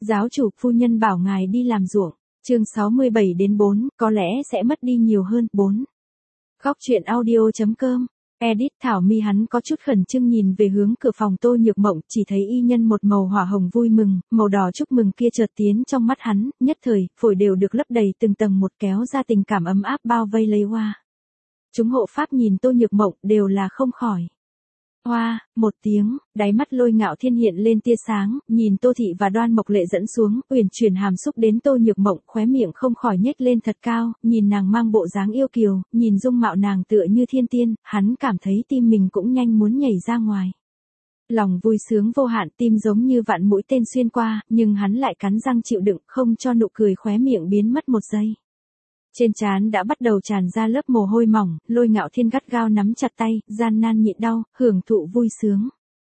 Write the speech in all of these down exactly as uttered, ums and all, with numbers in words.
Giáo chủ, phu nhân bảo ngài đi làm ruộng. Chương sáu mươi bảy đến bốn, có lẽ sẽ mất đi nhiều hơn. bốn. Góc truyện audio chấm com. Edit Thảo Mi. Hắn có chút khẩn trương nhìn về hướng cửa phòng Tô Nhược Mộng, chỉ thấy y nhân một màu hỏa hồng vui mừng, màu đỏ chúc mừng kia chợt tiến trong mắt hắn, nhất thời, phổi đều được lấp đầy từng tầng một, kéo ra tình cảm ấm áp bao vây lấy hoa. Chúng hộ pháp nhìn Tô Nhược Mộng đều là không khỏi. Hoa, một tiếng, đáy mắt Lôi Ngạo Thiên hiện lên tia sáng, nhìn Tô Thị và Đoan Mộc Lệ dẫn xuống, uyển chuyển hàm xúc đến Tô Nhược Mộng, khóe miệng không khỏi nhếch lên thật cao, nhìn nàng mang bộ dáng yêu kiều, nhìn dung mạo nàng tựa như thiên tiên, hắn cảm thấy tim mình cũng nhanh muốn nhảy ra ngoài. Lòng vui sướng vô hạn, tim giống như vạn mũi tên xuyên qua, nhưng hắn lại cắn răng chịu đựng, không cho nụ cười khóe miệng biến mất một giây. Trên trán đã bắt đầu tràn ra lớp mồ hôi mỏng, Lôi Ngạo Thiên gắt gao nắm chặt tay, gian nan nhịn đau, hưởng thụ vui sướng.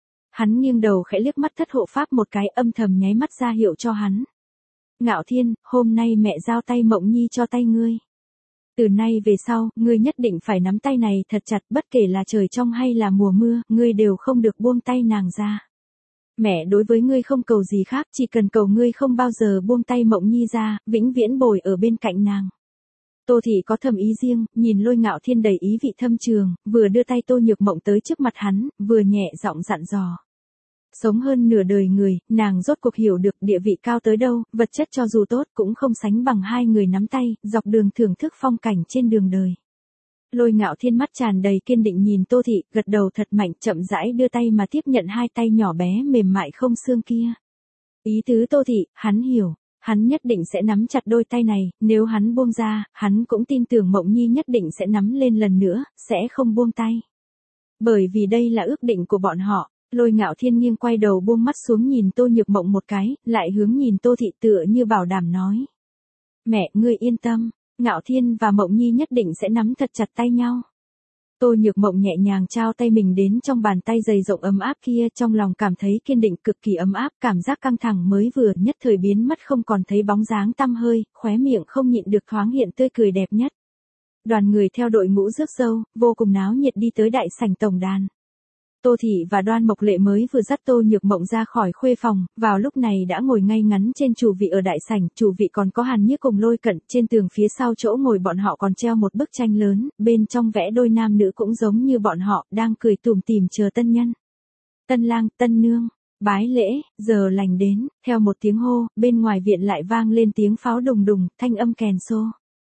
Hắn nghiêng đầu khẽ liếc mắt thất hộ pháp một cái, âm thầm nháy mắt ra hiệu cho hắn. Ngạo Thiên, hôm nay mẹ giao tay Mộng Nhi cho tay ngươi. Từ nay về sau, ngươi nhất định phải nắm tay này thật chặt, bất kể là trời trong hay là mùa mưa, ngươi đều không được buông tay nàng ra. Mẹ đối với ngươi không cầu gì khác, chỉ cần cầu ngươi không bao giờ buông tay Mộng Nhi ra, vĩnh viễn bồi ở bên cạnh nàng. Tô Thị có thầm ý riêng, nhìn Lôi Ngạo Thiên đầy ý vị thâm trường, vừa đưa tay Tô Nhược Mộng tới trước mặt hắn, vừa nhẹ giọng dặn dò. Sống hơn nửa đời người, nàng rốt cuộc hiểu được địa vị cao tới đâu, vật chất cho dù tốt cũng không sánh bằng hai người nắm tay, dọc đường thưởng thức phong cảnh trên đường đời. Lôi Ngạo Thiên mắt tràn đầy kiên định nhìn Tô Thị, gật đầu thật mạnh, chậm rãi đưa tay mà tiếp nhận hai tay nhỏ bé mềm mại không xương kia. Ý tứ Tô Thị, hắn hiểu. Hắn nhất định sẽ nắm chặt đôi tay này, nếu hắn buông ra, hắn cũng tin tưởng Mộng Nhi nhất định sẽ nắm lên lần nữa, sẽ không buông tay. Bởi vì đây là ước định của bọn họ, Lôi Ngạo Thiên nghiêng quay đầu buông mắt xuống nhìn Tô Nhược Mộng một cái, lại hướng nhìn Tô Thị tựa như bảo đảm nói. Mẹ, ngươi yên tâm, Ngạo Thiên và Mộng Nhi nhất định sẽ nắm thật chặt tay nhau. Tô Nhược Mộng nhẹ nhàng trao tay mình đến trong bàn tay dày rộng ấm áp kia, trong lòng cảm thấy kiên định cực kỳ ấm áp, cảm giác căng thẳng mới vừa nhất thời biến mất không còn thấy bóng dáng tăm hơi, khóe miệng không nhịn được thoáng hiện tươi cười đẹp nhất. Đoàn người theo đội ngũ rước dâu, vô cùng náo nhiệt đi tới đại sảnh tổng đàn. Tô Thị và Đoan Mộc Lệ mới vừa dắt Tô Nhược Mộng ra khỏi khuê phòng, vào lúc này đã ngồi ngay ngắn trên chủ vị ở đại sảnh, chủ vị còn có Hàn Nhiếp cùng Lôi Cận, trên tường phía sau chỗ ngồi bọn họ còn treo một bức tranh lớn, bên trong vẽ đôi nam nữ cũng giống như bọn họ, đang cười tủm tỉm chờ tân nhân. Tân lang, tân nương, bái lễ, giờ lành đến, theo một tiếng hô, bên ngoài viện lại vang lên tiếng pháo đùng đùng, thanh âm kèn xô.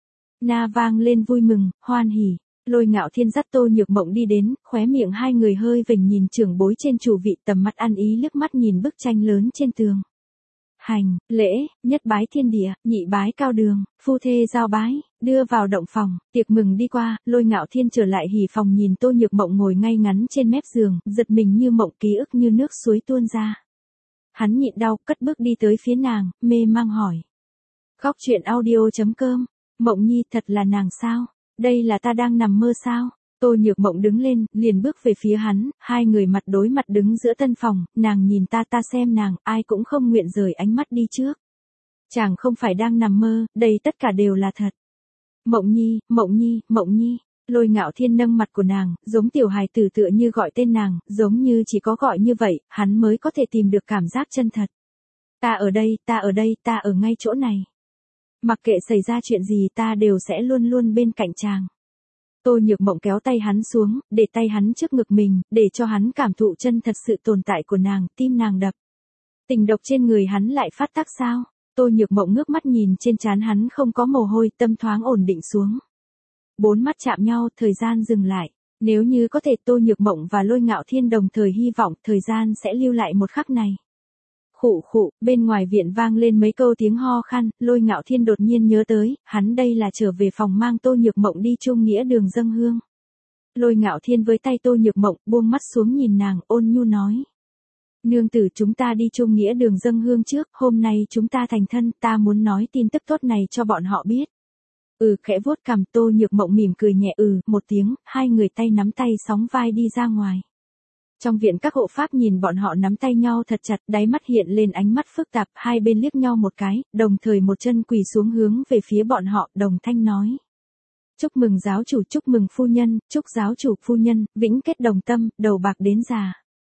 Na vang lên vui mừng, hoan hỉ. Lôi Ngạo Thiên dắt Tô Nhược Mộng đi đến, khóe miệng hai người hơi vểnh nhìn trưởng bối trên chủ vị, tầm mắt ăn ý liếc mắt nhìn bức tranh lớn trên tường. Hành, lễ, nhất bái thiên địa, nhị bái cao đường, phu thê giao bái, đưa vào động phòng, tiệc mừng đi qua, Lôi Ngạo Thiên trở lại hỉ phòng nhìn Tô Nhược Mộng ngồi ngay ngắn trên mép giường, giật mình như mộng ký ức như nước suối tuôn ra. Hắn nhịn đau, cất bước đi tới phía nàng, mê mang hỏi. Góc truyện audio chấm com, Mộng Nhi thật là nàng sao? Đây là ta đang nằm mơ sao? Tô Nhược Mộng đứng lên, liền bước về phía hắn, hai người mặt đối mặt đứng giữa tân phòng, nàng nhìn ta ta xem nàng, ai cũng không nguyện rời ánh mắt đi trước. Chàng không phải đang nằm mơ, đây tất cả đều là thật. Mộng Nhi, Mộng Nhi, Mộng Nhi, Lôi Ngạo Thiên nâng mặt của nàng, giống tiểu hài tử tựa như gọi tên nàng, giống như chỉ có gọi như vậy, hắn mới có thể tìm được cảm giác chân thật. Ta ở đây, ta ở đây, ta ở ngay chỗ này. Mặc kệ xảy ra chuyện gì ta đều sẽ luôn luôn bên cạnh chàng. Tô Nhược Mộng kéo tay hắn xuống, để tay hắn trước ngực mình, để cho hắn cảm thụ chân thật sự tồn tại của nàng, tim nàng đập. Tình độc trên người hắn lại phát tác sao? Tô Nhược Mộng ngước mắt nhìn trên trán hắn không có mồ hôi, tâm thoáng ổn định xuống. Bốn mắt chạm nhau, thời gian dừng lại. Nếu như có thể Tô Nhược Mộng và Lôi Ngạo Thiên đồng thời hy vọng thời gian sẽ lưu lại một khắc này. Khụ khụ, bên ngoài viện vang lên mấy câu tiếng ho khan, Lôi Ngạo Thiên đột nhiên nhớ tới, hắn đây là trở về phòng mang Tô Nhược Mộng đi Trung Nghĩa Đường dâng hương. Lôi Ngạo Thiên với tay Tô Nhược Mộng, buông mắt xuống nhìn nàng, ôn nhu nói. Nương tử, chúng ta đi Trung Nghĩa Đường dâng hương trước, hôm nay chúng ta thành thân, ta muốn nói tin tức tốt này cho bọn họ biết. Ừ, khẽ vuốt cằm, Tô Nhược Mộng mỉm cười nhẹ ừ, một tiếng, hai người tay nắm tay sóng vai đi ra ngoài. Trong viện các hộ pháp nhìn bọn họ nắm tay nhau thật chặt, đáy mắt hiện lên ánh mắt phức tạp, hai bên liếc nhau một cái, đồng thời một chân quỳ xuống hướng về phía bọn họ, đồng thanh nói. Chúc mừng giáo chủ, chúc mừng phu nhân, chúc giáo chủ phu nhân, vĩnh kết đồng tâm, đầu bạc đến già.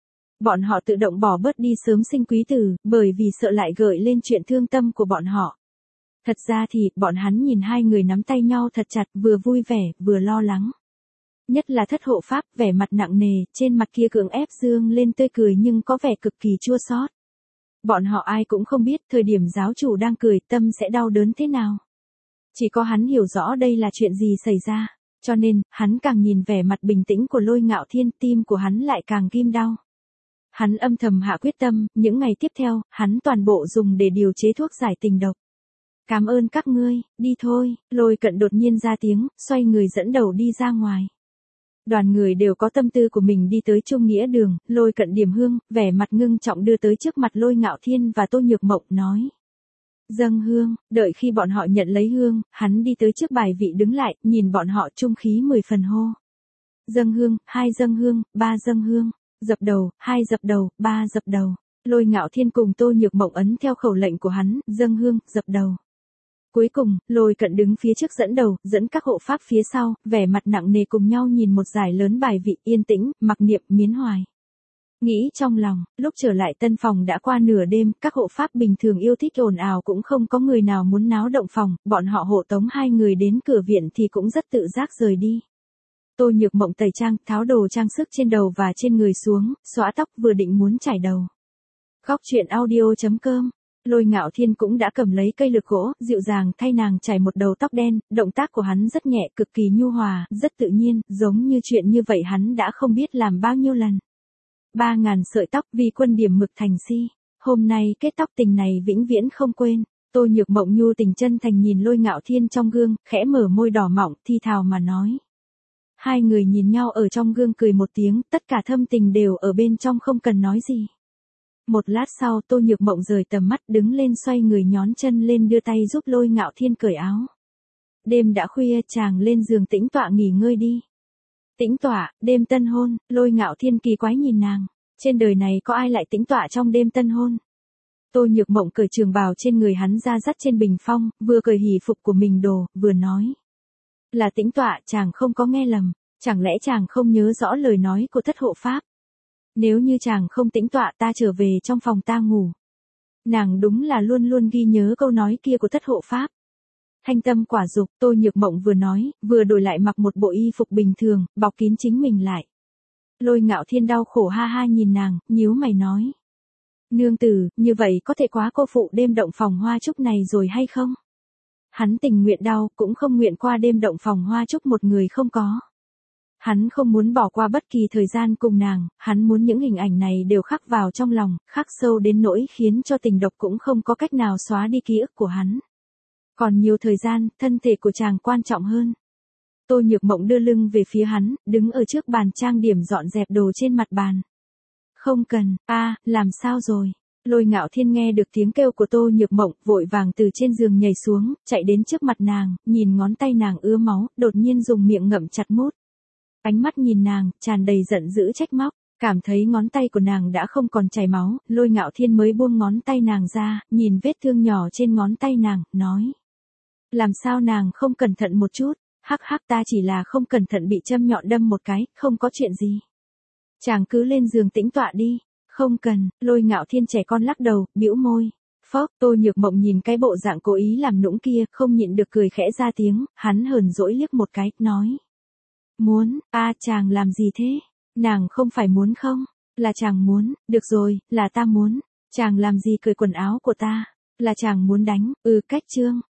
Bọn họ tự động bỏ bớt đi sớm sinh quý tử, bởi vì sợ lại gợi lên chuyện thương tâm của bọn họ. Thật ra thì, bọn hắn nhìn hai người nắm tay nhau thật chặt, vừa vui vẻ, vừa lo lắng. Nhất là thất hộ pháp, vẻ mặt nặng nề, trên mặt kia cưỡng ép dương lên tươi cười nhưng có vẻ cực kỳ chua xót. Bọn họ ai cũng không biết thời điểm giáo chủ đang cười tâm sẽ đau đớn thế nào. Chỉ có hắn hiểu rõ đây là chuyện gì xảy ra, cho nên, hắn càng nhìn vẻ mặt bình tĩnh của Lôi Ngạo Thiên, tim của hắn lại càng kim đau. Hắn âm thầm hạ quyết tâm, những ngày tiếp theo, hắn toàn bộ dùng để điều chế thuốc giải tình độc. Cảm ơn các ngươi, đi thôi, Lôi Cận đột nhiên ra tiếng, xoay người dẫn đầu đi ra ngoài. Đoàn người đều có tâm tư của mình đi tới Trung Nghĩa Đường, Lôi Cận điểm hương, vẻ mặt ngưng trọng đưa tới trước mặt Lôi Ngạo Thiên và Tô Nhược Mộng nói. Dâng hương, đợi khi bọn họ nhận lấy hương, hắn đi tới trước bài vị đứng lại, nhìn bọn họ trung khí mười phần hô. Dâng hương, hai dâng hương, ba dâng hương, dập đầu, hai dập đầu, ba dập đầu. Lôi Ngạo Thiên cùng Tô Nhược Mộng ấn theo khẩu lệnh của hắn, dâng hương, dập đầu. Cuối cùng, Lôi Cận đứng phía trước dẫn đầu, dẫn các hộ pháp phía sau, vẻ mặt nặng nề cùng nhau nhìn một dải lớn bài vị yên tĩnh, mặc niệm, miến hoài. Nghĩ trong lòng, lúc trở lại tân phòng đã qua nửa đêm, các hộ pháp bình thường yêu thích ồn ào cũng không có người nào muốn náo động phòng, bọn họ hộ tống hai người đến cửa viện thì cũng rất tự giác rời đi. Tô Nhược Mộng tẩy trang, tháo đồ trang sức trên đầu và trên người xuống, xõa tóc vừa định muốn chải đầu. Góc truyện audio chấm com. Lôi Ngạo Thiên cũng đã cầm lấy cây lược gỗ, dịu dàng thay nàng chải một đầu tóc đen, động tác của hắn rất nhẹ, cực kỳ nhu hòa, rất tự nhiên, giống như chuyện như vậy hắn đã không biết làm bao nhiêu lần. Ba ngàn sợi tóc vì quân điểm mực thành si, hôm nay kết tóc tình này vĩnh viễn không quên. Tô Nhược Mộng nhu tình chân thành nhìn Lôi Ngạo Thiên trong gương, khẽ mở môi đỏ mọng, thi thào mà nói. Hai người nhìn nhau ở trong gương cười một tiếng, tất cả thâm tình đều ở bên trong không cần nói gì. Một lát sau Tô Nhược Mộng rời tầm mắt đứng lên xoay người nhón chân lên đưa tay giúp Lôi Ngạo Thiên cởi áo. Đêm đã khuya chàng lên giường tĩnh tọa nghỉ ngơi đi. Tĩnh tọa, đêm tân hôn, Lôi Ngạo Thiên kỳ quái nhìn nàng. Trên đời này có ai lại tĩnh tọa trong đêm tân hôn? Tô Nhược Mộng cởi trường bào trên người hắn ra dắt trên bình phong, vừa cởi hỷ phục của mình đồ, vừa nói. Là tĩnh tọa, chàng không có nghe lầm. Chẳng lẽ chàng không nhớ rõ lời nói của thất hộ pháp? Nếu như chàng không tĩnh tọa ta trở về trong phòng ta ngủ. Nàng đúng là luôn luôn ghi nhớ câu nói kia của thất hộ pháp. Thanh tâm quả dục, Tô Nhược Mộng vừa nói, vừa đổi lại mặc một bộ y phục bình thường, bọc kín chính mình lại. Lôi Ngạo Thiên đau khổ ha ha nhìn nàng, nhíu mày nói. Nương tử, như vậy có thể quá cô phụ đêm động phòng hoa trúc này rồi hay không? Hắn tình nguyện đau, cũng không nguyện qua đêm động phòng hoa trúc một người không có. Hắn không muốn bỏ qua bất kỳ thời gian cùng nàng, hắn muốn những hình ảnh này đều khắc vào trong lòng, khắc sâu đến nỗi khiến cho tình độc cũng không có cách nào xóa đi ký ức của hắn. Còn nhiều thời gian, thân thể của chàng quan trọng hơn. Tô Nhược Mộng đưa lưng về phía hắn, đứng ở trước bàn trang điểm dọn dẹp đồ trên mặt bàn. Không cần, a, à, làm sao rồi? Lôi Ngạo Thiên nghe được tiếng kêu của Tô Nhược Mộng, vội vàng từ trên giường nhảy xuống, chạy đến trước mặt nàng, nhìn ngón tay nàng ứa máu, đột nhiên dùng miệng ngậm chặt mút. Ánh mắt nhìn nàng, tràn đầy giận dữ trách móc, cảm thấy ngón tay của nàng đã không còn chảy máu, Lôi Ngạo Thiên mới buông ngón tay nàng ra, nhìn vết thương nhỏ trên ngón tay nàng, nói. Làm sao nàng không cẩn thận một chút, hắc hắc ta chỉ là không cẩn thận bị châm nhọn đâm một cái, không có chuyện gì. Chàng cứ lên giường tĩnh tọa đi, không cần, Lôi Ngạo Thiên trẻ con lắc đầu, bĩu môi. Phốc, Tô Nhược Mộng nhìn cái bộ dạng cố ý làm nũng kia, không nhịn được cười khẽ ra tiếng, hắn hờn dỗi liếc một cái, nói. Muốn, a à, chàng làm gì thế? Nàng không phải muốn không? Là chàng muốn, được rồi, là ta muốn. Chàng làm gì cởi quần áo của ta? Là chàng muốn đánh, ừ cách trương.